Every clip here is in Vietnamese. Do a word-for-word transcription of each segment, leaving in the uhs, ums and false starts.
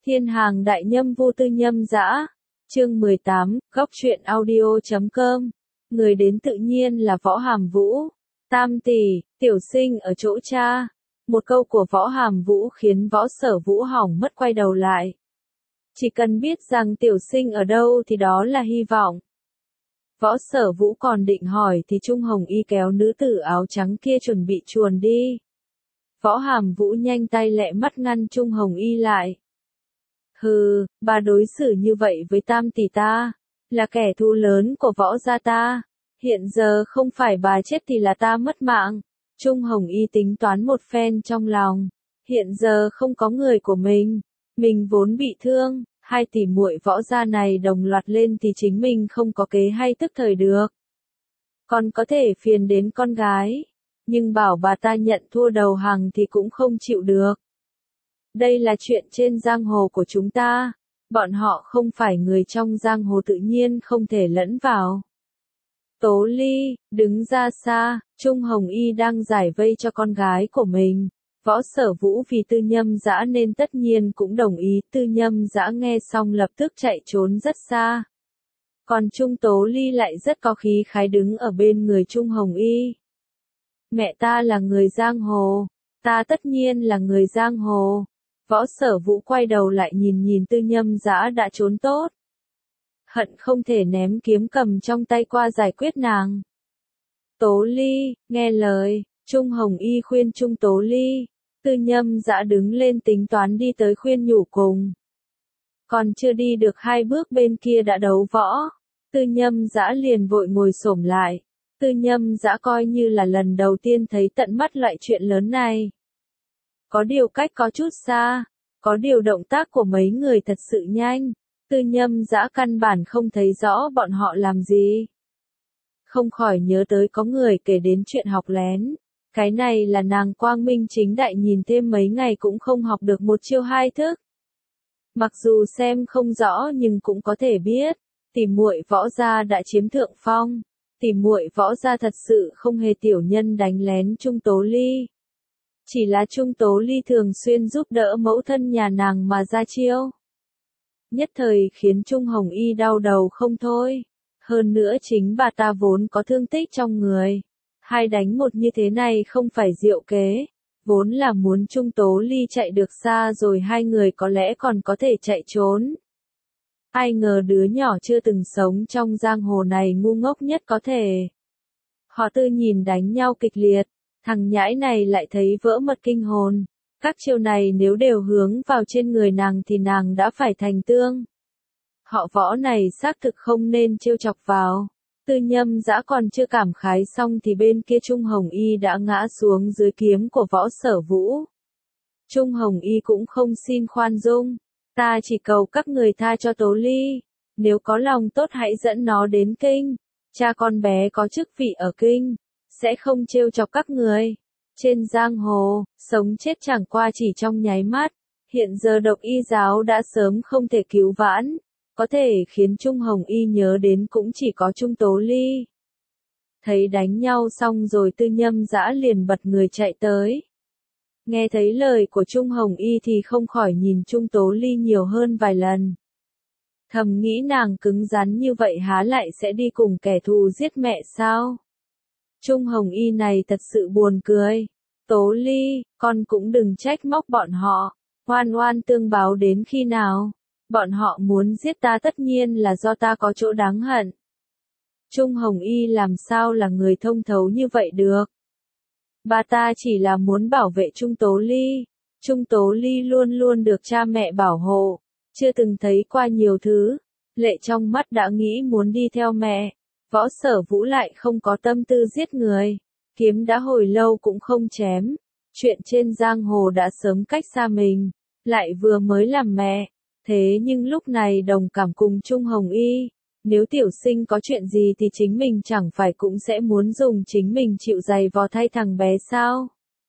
Thiên hàng đại nhâm vu tư nhâm dã. Chương mười tám, góc truyện audio chấm com. Người đến tự nhiên là Võ Hàm Vũ. Tam tỷ, tiểu sinh ở chỗ cha. Một câu của Võ Hàm Vũ khiến Võ Sở Vũ hỏng mất quay đầu lại. Chỉ cần biết rằng tiểu sinh ở đâu thì đó là hy vọng. Võ Sở Vũ còn định hỏi thì Trung Hồng Y kéo nữ tử áo trắng kia chuẩn bị chuồn đi. Võ Hàm Vũ nhanh tay lẹ mắt ngăn Trung Hồng Y lại. Hừ, bà đối xử như vậy với tam tỷ ta, là kẻ thù lớn của Võ gia ta. Hiện giờ không phải bà chết thì là ta mất mạng. Trung Hồng Y tính toán một phen trong lòng. Hiện giờ không có người của mình, mình vốn bị thương, hai tỷ muội Võ gia này đồng loạt lên thì chính mình không có kế hay tức thời được. Còn có thể phiền đến con gái, nhưng bảo bà ta nhận thua đầu hàng thì cũng không chịu được. Đây là chuyện trên giang hồ của chúng ta, bọn họ không phải người trong giang hồ tự nhiên không thể lẫn vào. Tố Ly, đứng ra xa, Trung Hồng Y đang giải vây cho con gái của mình. Võ Sở Vũ vì Tư Nhâm Dã nên tất nhiên cũng đồng ý. Tư Nhâm Dã nghe xong lập tức chạy trốn rất xa. Còn Trung Tố Ly lại rất có khí khái đứng ở bên người Trung Hồng Y. Mẹ ta là người giang hồ, ta tất nhiên là người giang hồ. Võ Sở Vũ quay đầu lại nhìn nhìn Tư Nhâm Dã đã trốn tốt. Hận không thể ném kiếm cầm trong tay qua giải quyết nàng. Tố Ly, nghe lời, Trung Hồng Y khuyên Trung Tố Ly. Tư Nhâm Dã đứng lên tính toán đi tới khuyên nhủ cùng. Còn chưa đi được hai bước bên kia đã đấu võ. Tư Nhâm Dã liền vội ngồi xổm lại. Tư Nhâm Dã coi như là lần đầu tiên thấy tận mắt loại chuyện lớn này. Có điều cách có chút xa, có điều động tác của mấy người thật sự nhanh. Tư Nhâm Dã căn bản không thấy rõ bọn họ làm gì. Không khỏi nhớ tới có người kể đến chuyện học lén. Cái này là nàng quang minh chính đại nhìn thêm mấy ngày cũng không học được một chiêu hai thức. Mặc dù xem không rõ nhưng cũng có thể biết, tỷ muội Võ gia đã chiếm thượng phong. Tỷ muội Võ gia thật sự không hề tiểu nhân đánh lén Trung Tố Ly. Chỉ là Trung Tố Ly thường xuyên giúp đỡ mẫu thân nhà nàng mà ra chiêu. Nhất thời khiến Trung Hồng Y đau đầu không thôi. Hơn nữa chính bà ta vốn có thương tích trong người. Hai đánh một như thế này không phải diệu kế. Vốn là muốn Trung Tố Ly chạy được xa rồi hai người có lẽ còn có thể chạy trốn. Ai ngờ đứa nhỏ chưa từng sống trong giang hồ này ngu ngốc nhất có thể. Họ Tư nhìn đánh nhau kịch liệt. Thằng nhãi này lại thấy vỡ mật kinh hồn. Các chiêu này nếu đều hướng vào trên người nàng thì nàng đã phải thành tương. Họ Võ này xác thực không nên trêu chọc vào. Tư Nhâm Dã còn chưa cảm khái xong thì bên kia Trung Hồng Y đã ngã xuống dưới kiếm của Võ Sở Vũ. Trung Hồng Y cũng không xin khoan dung. Ta chỉ cầu các người tha cho Tố Ly. Nếu có lòng tốt hãy dẫn nó đến kinh. Cha con bé có chức vị ở kinh. Sẽ không trêu chọc các người. Trên giang hồ, sống chết chẳng qua chỉ trong nháy mắt. Hiện giờ độc y giáo đã sớm không thể cứu vãn. Có thể khiến Trung Hồng Y nhớ đến cũng chỉ có Trung Tố Ly. Thấy đánh nhau xong rồi Tư Nhâm Dã liền bật người chạy tới. Nghe thấy lời của Trung Hồng Y thì không khỏi nhìn Trung Tố Ly nhiều hơn vài lần. Thầm nghĩ nàng cứng rắn như vậy há lại sẽ đi cùng kẻ thù giết mẹ sao? Trung Hồng Y này thật sự buồn cười. Tố Ly, con cũng đừng trách móc bọn họ. Oan oan tương báo đến khi nào? Bọn họ muốn giết ta tất nhiên là do ta có chỗ đáng hận. Trung Hồng Y làm sao là người thông thấu như vậy được? Bà ta chỉ là muốn bảo vệ Trung Tố Ly. Trung Tố Ly luôn luôn được cha mẹ bảo hộ. Chưa từng thấy qua nhiều thứ. Lệ trong mắt đã nghĩ muốn đi theo mẹ. Võ Sở Vũ lại không có tâm tư giết người. Kiếm đã hồi lâu cũng không chém. Chuyện trên giang hồ đã sớm cách xa mình. Lại vừa mới làm mẹ. Thế nhưng lúc này đồng cảm cùng Trung Hồng Y. Nếu tiểu sinh có chuyện gì thì chính mình chẳng phải cũng sẽ muốn dùng chính mình chịu giày vò thay thằng bé sao?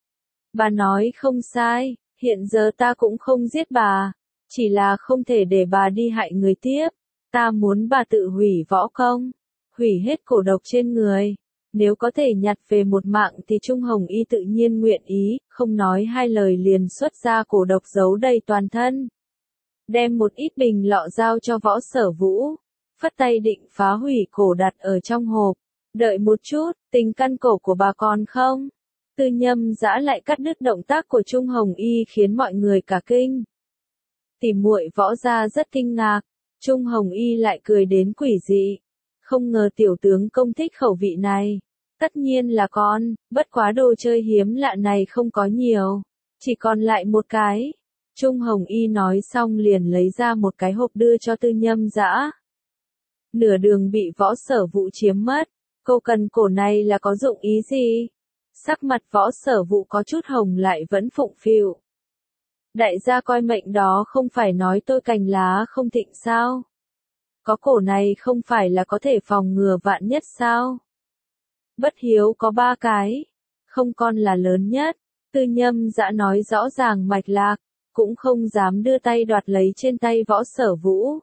Bà nói không sai, hiện giờ ta cũng không giết bà. Chỉ là không thể để bà đi hại người tiếp. Ta muốn bà tự hủy võ công. Hủy hết cổ độc trên người. Nếu có thể nhặt về một mạng thì Trung Hồng Y tự nhiên nguyện ý, không nói hai lời liền xuất ra cổ độc giấu đầy toàn thân. đem một ít bình lọ giao cho Võ Sở Vũ, phất tay định phá hủy cổ đặt ở trong hộp. Đợi một chút, tính căn cổ của bà còn không? Tư Nhâm Dã lại cắt đứt động tác của Trung Hồng Y khiến mọi người cả kinh. Tỷ muội Võ gia rất kinh ngạc, Trung Hồng Y lại cười đến quỷ dị. Không ngờ tiểu tướng công thích khẩu vị này. Tất nhiên là con, bất quá đồ chơi hiếm lạ này không có nhiều, chỉ còn lại một cái. Trung Hồng Y nói xong liền lấy ra một cái hộp đưa cho Tư Nhâm Dã. Nửa đường bị Võ Sở Vũ chiếm mất, cô cần cổ này là có dụng ý gì? Sắc mặt Võ Sở Vũ có chút hồng lại vẫn phụng phịu. Đại gia coi mệnh đó không phải nói tôi cành lá không thịnh sao? Có cổ này không phải là có thể phòng ngừa vạn nhất sao? Bất hiếu có ba cái, không con là lớn nhất. Tư Nhâm Dã nói rõ ràng mạch lạc, cũng không dám đưa tay đoạt lấy trên tay Võ Sở Vũ.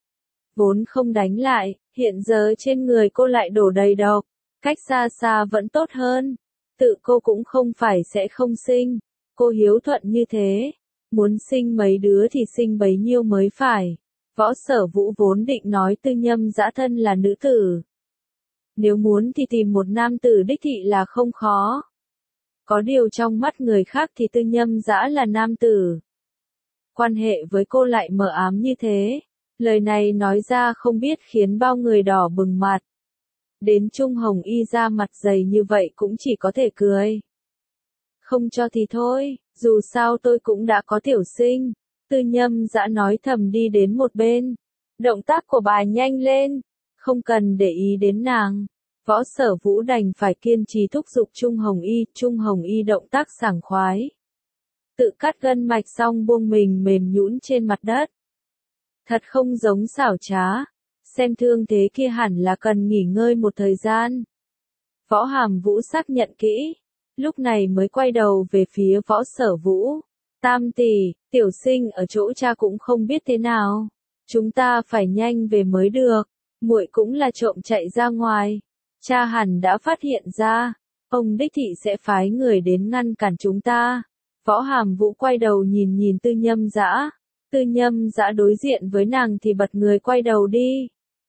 Vốn không đánh lại, hiện giờ trên người cô lại đổ đầy độc, cách xa xa vẫn tốt hơn. Tự cô cũng không phải sẽ không sinh, cô hiếu thuận như thế, muốn sinh mấy đứa thì sinh bấy nhiêu mới phải. Võ Sở Vũ vốn định nói Tư Nhâm Dã thân là nữ tử. Nếu muốn thì tìm một nam tử đích thị là không khó. Có điều trong mắt người khác thì Tư Nhâm Dã là nam tử. Quan hệ với cô lại mờ ám như thế. Lời này nói ra không biết khiến bao người đỏ bừng mặt. Đến Trung Hồng Y ra mặt dày như vậy cũng chỉ có thể cười. Không cho thì thôi, dù sao tôi cũng đã có tiểu sinh. Tư Nhâm Dã nói thầm đi đến một bên. Động tác của bà nhanh lên, không cần để ý đến nàng. Võ Sở Vũ đành phải kiên trì thúc giục Trung Hồng Y. Trung Hồng Y động tác sảng khoái. Tự cắt gân mạch xong buông mình mềm nhũn trên mặt đất. Thật không giống xảo trá. Xem thương thế kia hẳn là cần nghỉ ngơi một thời gian. Võ Hàm Vũ xác nhận kỹ. Lúc này mới quay đầu về phía Võ Sở Vũ. Tam tỷ, tiểu sinh ở chỗ cha cũng không biết thế nào. Chúng ta phải nhanh về mới được. Muội cũng là trộm chạy ra ngoài. Cha hẳn đã phát hiện ra. Ông đích thị sẽ phái người đến ngăn cản chúng ta. Võ Hàm Vũ quay đầu nhìn nhìn Tư Nhâm Dã. Tư Nhâm Dã đối diện với nàng thì bật người quay đầu đi.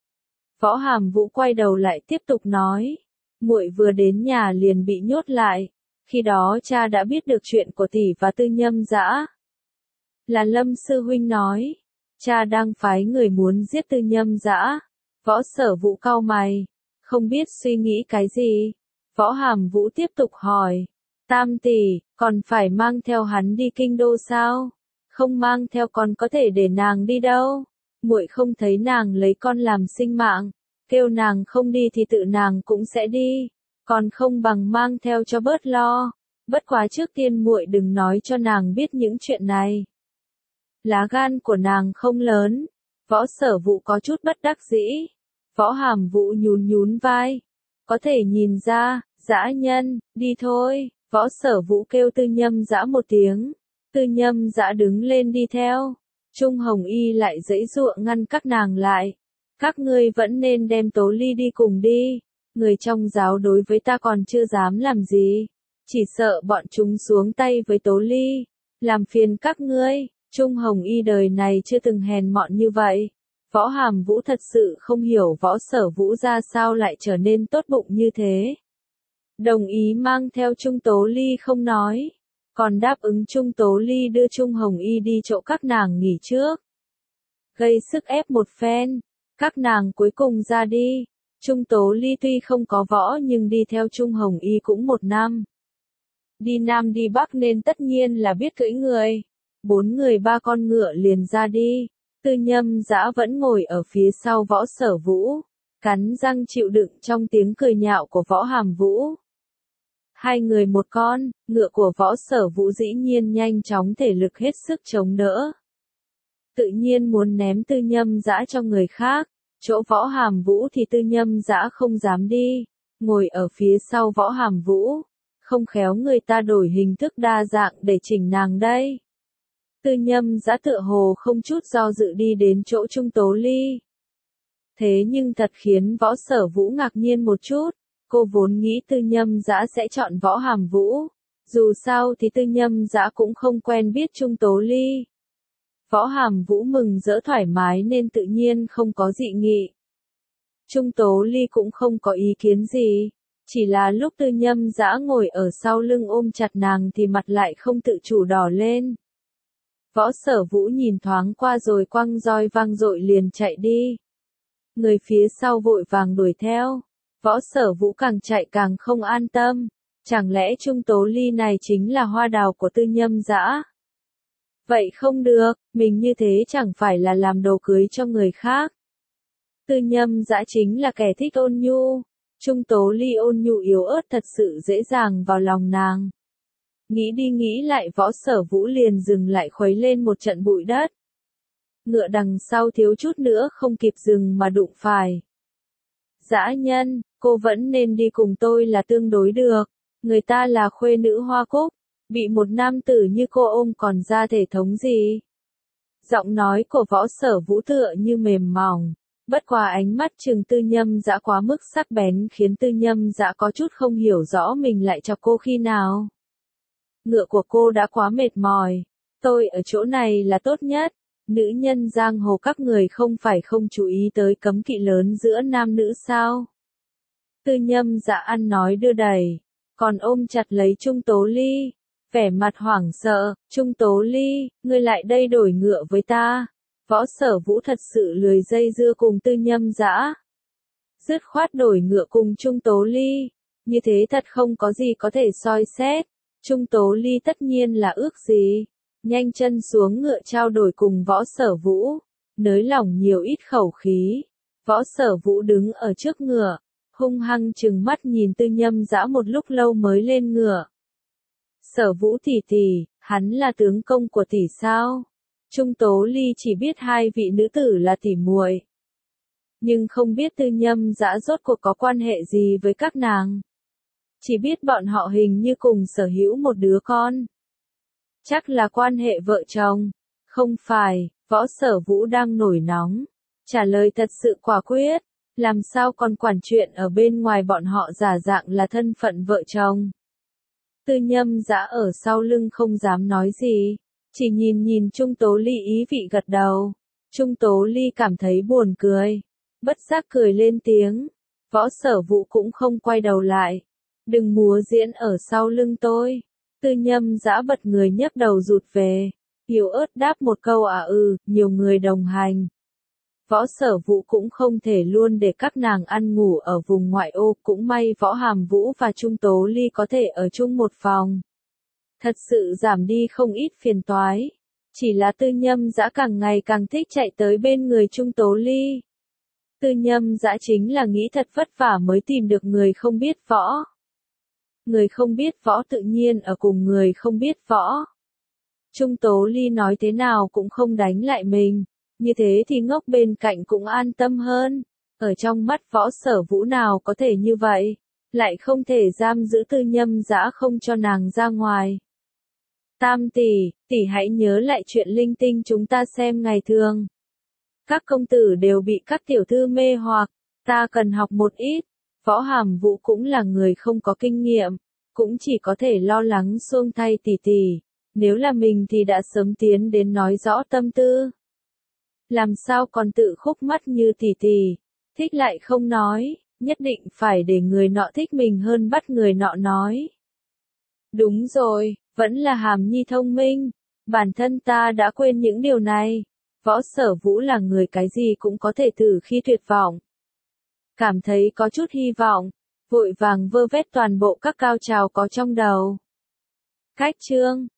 Võ Hàm Vũ quay đầu lại tiếp tục nói. Muội vừa đến nhà liền bị nhốt lại. Khi đó cha đã biết được chuyện của tỷ và Tư Nhâm Dã. Là Lâm sư huynh nói. Cha đang phái người muốn giết Tư Nhâm Dã. Võ Sở Vũ cau mày. Không biết suy nghĩ cái gì. Võ Hàm Vũ tiếp tục hỏi. Tam tỷ, còn phải mang theo hắn đi kinh đô sao? Không mang theo còn có thể để nàng đi đâu? Muội không thấy nàng lấy con làm sinh mạng. Kêu nàng không đi thì tự nàng cũng sẽ đi. Còn không bằng mang theo cho bớt lo. Bất quá trước tiên muội đừng nói cho nàng biết những chuyện này. Lá gan của nàng không lớn. Võ Sở Vũ có chút bất đắc dĩ. Võ Hàm Vũ nhún nhún vai. Có thể nhìn ra, dã nhân, đi thôi. Võ Sở Vũ kêu Tư Nhâm Dã một tiếng. Tư Nhâm Dã đứng lên đi theo. Trung Hồng Y lại giãy giụa ngăn các nàng lại. Các ngươi vẫn nên đem Tố Ly đi cùng đi. Người trong giáo đối với ta còn chưa dám làm gì. Chỉ sợ bọn chúng xuống tay với Tố Ly. Làm phiền các ngươi. Trung Hồng Y đời này chưa từng hèn mọn như vậy. Võ Hàm Vũ thật sự không hiểu Võ Sở Vũ ra sao lại trở nên tốt bụng như thế. Đồng ý mang theo Trung Tố Ly không nói. Còn đáp ứng Trung Tố Ly đưa Trung Hồng Y đi chỗ các nàng nghỉ trước. Gây sức ép một phen. Các nàng cuối cùng ra đi. Trung Tố Ly tuy không có võ nhưng đi theo Trung Hồng Y cũng một năm. Đi Nam đi Bắc nên tất nhiên là biết cưỡi người. Bốn người ba con ngựa liền ra đi. Tư Nhâm Dã vẫn ngồi ở phía sau Võ Sở Vũ. Cắn răng chịu đựng trong tiếng cười nhạo của Võ Hàm Vũ. Hai người một con, ngựa của Võ Sở Vũ dĩ nhiên nhanh chóng thể lực hết sức chống đỡ. Tự nhiên muốn ném Tư Nhâm Dã cho người khác. Chỗ Võ Hàm Vũ thì Tư Nhâm Dã không dám đi. Ngồi ở phía sau Võ Hàm Vũ. Không khéo người ta đổi hình thức đa dạng để chỉnh nàng đây. Tư Nhâm Dã tựa hồ không chút do dự đi đến chỗ Trung Tố Ly. Thế nhưng thật khiến Võ Sở Vũ ngạc nhiên một chút. Cô vốn nghĩ Tư Nhâm Dã sẽ chọn Võ Hàm Vũ. Dù sao thì Tư Nhâm Dã cũng không quen biết Trung Tố Ly. Võ Hàm Vũ mừng rỡ thoải mái nên tự nhiên không có dị nghị. Trung Tố Ly cũng không có ý kiến gì, chỉ là lúc Tư Nhâm Dã ngồi ở sau lưng ôm chặt nàng thì mặt lại không tự chủ đỏ lên. Võ Sở Vũ nhìn thoáng qua rồi quăng roi vang dội liền chạy đi. Người phía sau vội vàng đuổi theo. Võ Sở Vũ càng chạy càng không an tâm. Chẳng lẽ Trung Tố Ly này chính là hoa đào của Tư Nhâm Dã? Vậy không được, mình như thế chẳng phải là làm đồ cưới cho người khác. Tư Nhâm Dã chính là kẻ thích ôn nhu. Trung Tố Ly ôn nhu yếu ớt thật sự dễ dàng vào lòng nàng. Nghĩ đi nghĩ lại Võ Sở Vũ liền dừng lại khuấy lên một trận bụi đất. Ngựa đằng sau thiếu chút nữa không kịp dừng mà đụng phải. Dã nhân, cô vẫn nên đi cùng tôi là tương đối được. Người ta là khuê nữ Hoa Cúc, bị một nam tử như cô ôm còn ra thể thống gì. Giọng nói của Võ Sở Vũ tựa như mềm mỏng. Bất quá ánh mắt trừng Tư Nhâm Dã quá mức sắc bén khiến Tư Nhâm Dã có chút không hiểu rõ mình lại chọc cô khi nào. Ngựa của cô đã quá mệt mỏi. Tôi ở chỗ này là tốt nhất. Nữ nhân giang hồ các người không phải không chú ý tới cấm kỵ lớn giữa nam nữ sao? Tư Nhâm Dã ăn nói đưa đẩy, còn ôm chặt lấy Trung Tố Ly, vẻ mặt hoảng sợ. Trung Tố Ly, ngươi lại đây đổi ngựa với ta. Võ Sở Vũ thật sự lười dây dưa cùng Tư Nhâm Dã, dứt khoát đổi ngựa cùng Trung Tố Ly. Như thế thật không có gì có thể soi xét. Trung Tố Ly tất nhiên là ước gì. Nhanh chân xuống ngựa trao đổi cùng Võ Sở Vũ, nới lỏng nhiều ít khẩu khí. Võ Sở Vũ đứng ở trước ngựa, hung hăng trừng mắt nhìn Tư Nhâm Dã một lúc lâu mới lên ngựa. Sở Vũ tỷ tỷ, hắn là tướng công của tỷ sao? Trung Tố Ly chỉ biết hai vị nữ tử là tỷ muội, nhưng không biết Tư Nhâm Dã rốt cuộc có quan hệ gì với các nàng. Chỉ biết bọn họ hình như cùng sở hữu một đứa con. Chắc là quan hệ vợ chồng. Không phải, Võ Sở Vũ đang nổi nóng. Trả lời thật sự quả quyết. Làm sao còn quản chuyện ở bên ngoài bọn họ giả dạng là thân phận vợ chồng. Tư Nhâm Dã ở sau lưng không dám nói gì. Chỉ nhìn nhìn Trung Tố Ly ý vị gật đầu. Trung Tố Ly cảm thấy buồn cười. Bất giác cười lên tiếng. Võ Sở Vũ cũng không quay đầu lại. Đừng múa diễn ở sau lưng tôi. Tư Nhâm Dã bật người nhấc đầu rụt về. Yếu ớt đáp một câu à ừ, nhiều người đồng hành. Võ Sở Vũ cũng không thể luôn để các nàng ăn ngủ ở vùng ngoại ô, cũng may Võ Hàm Vũ và Trung Tố Ly có thể ở chung một phòng. Thật sự giảm đi không ít phiền toái. Chỉ là Tư Nhâm Dã càng ngày càng thích chạy tới bên người Trung Tố Ly. Tư Nhâm Dã chính là nghĩ thật vất vả mới tìm được người không biết võ. Người không biết võ tự nhiên ở cùng người không biết võ. Trung Tố Ly nói thế nào cũng không đánh lại mình. Như thế thì ngốc bên cạnh cũng an tâm hơn. Ở trong mắt Võ Sở Vũ nào có thể như vậy. Lại không thể giam giữ Tư Nhâm Dã không cho nàng ra ngoài. Tam tỷ, tỷ hãy nhớ lại chuyện linh tinh chúng ta xem ngày thường. Các công tử đều bị các tiểu thư mê hoặc. Ta cần học một ít. Võ Hàm Vũ cũng là người không có kinh nghiệm. Cũng chỉ có thể lo lắng xuông thay tỷ tỷ. Nếu là mình thì đã sớm tiến đến nói rõ tâm tư. Làm sao còn tự khúc mắt như tỷ tỷ. Thích lại không nói. Nhất định phải để người nọ thích mình hơn bắt người nọ nói. Đúng rồi, vẫn là Hàm Nhi thông minh. Bản thân ta đã quên những điều này. Võ Sở Vũ là người cái gì cũng có thể thử khi tuyệt vọng. Cảm thấy có chút hy vọng. Vội vàng vơ vét toàn bộ các cao trào có trong đầu. Cách chương